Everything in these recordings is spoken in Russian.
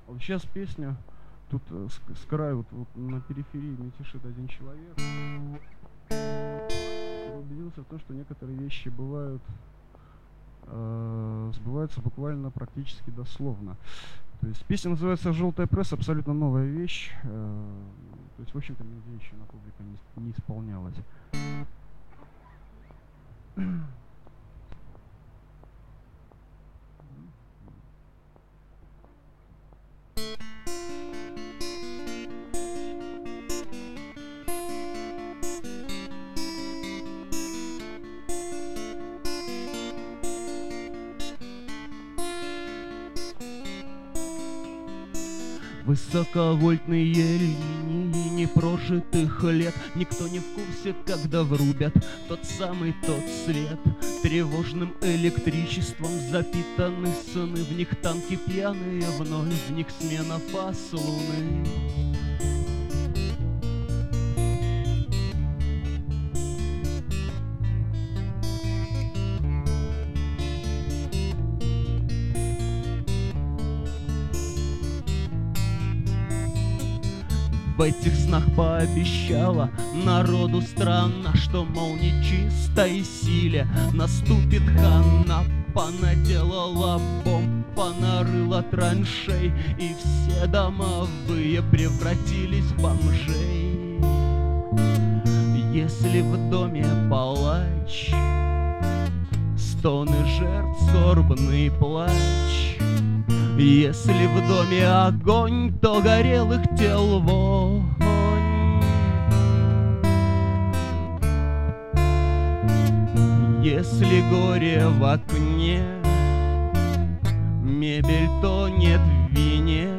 Вот сейчас песня, тут с краю, вот на периферии мельтешит один человек. Я убедился в том, что некоторые вещи сбываются буквально практически дословно. То есть песня называется «Желтая пресса», абсолютно новая вещь. То есть, в общем-то, нигде еще на публике не исполнялась. Высоковольтные линии непрожитых лет. Никто не в курсе, когда врубят тот самый тот свет. Тревожным электричеством запитаны сны. В них танки пьяные вновь, в них смена фаз луны. В этих снах пообещала народу страна, что, мол, нечистой силе наступит хана. Понаделала бомб, понарыла траншей, и все домовые превратились в бомжей. Если в доме палач, стоны жертв, скорбный плач. Если в доме огонь, то горелых тел вонь. Если горе в окне, мебель тонет в вине.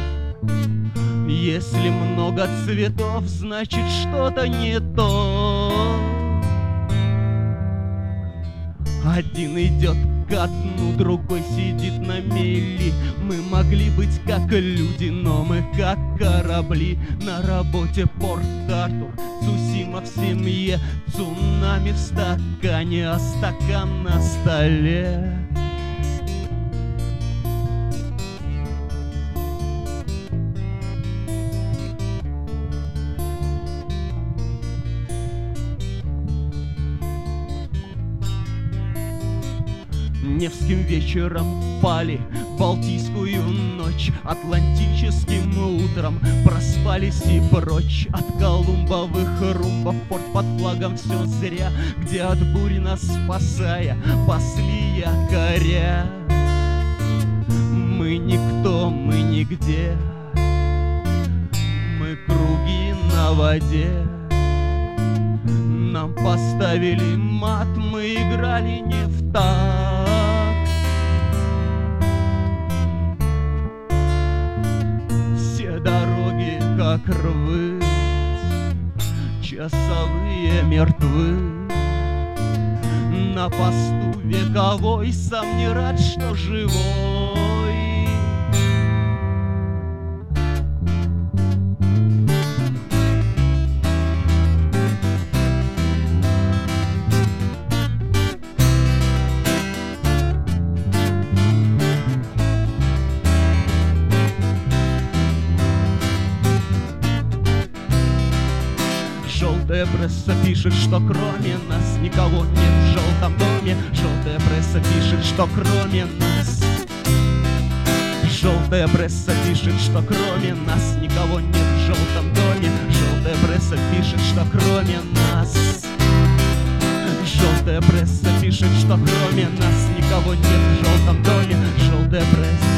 Если много цветов, значит что-то не то. Один идет ко дну, другой сидит на мели. Мы могли быть как люди, но мы как корабли. На работе Порт-Артур, Цусима в семье, цунами в стакане, а стакан на столе. Невским вечером пали Балтийскую ночь, Атлантическим утром проспались и прочь. От колумбовых румбов порт под флагом все зря, где от бури нас спасая пасли якоря. Мы никто, мы нигде, мы круги на воде. Нам поставили мат, мы играли не в такт. Все дороги как рвы, часовые мертвы. На посту вековой сам не рад, что живой. Желтая пресса пишет, что кроме нас никого нет в желтом доме. Желтая пресса пишет, что кроме нас. Желтая пресса пишет, что кроме нас никого нет в желтом доме. Желтая пресса пишет, что кроме нас. Желтая пресса пишет, что кроме нас никого нет в желтом доме. Желтая пресса.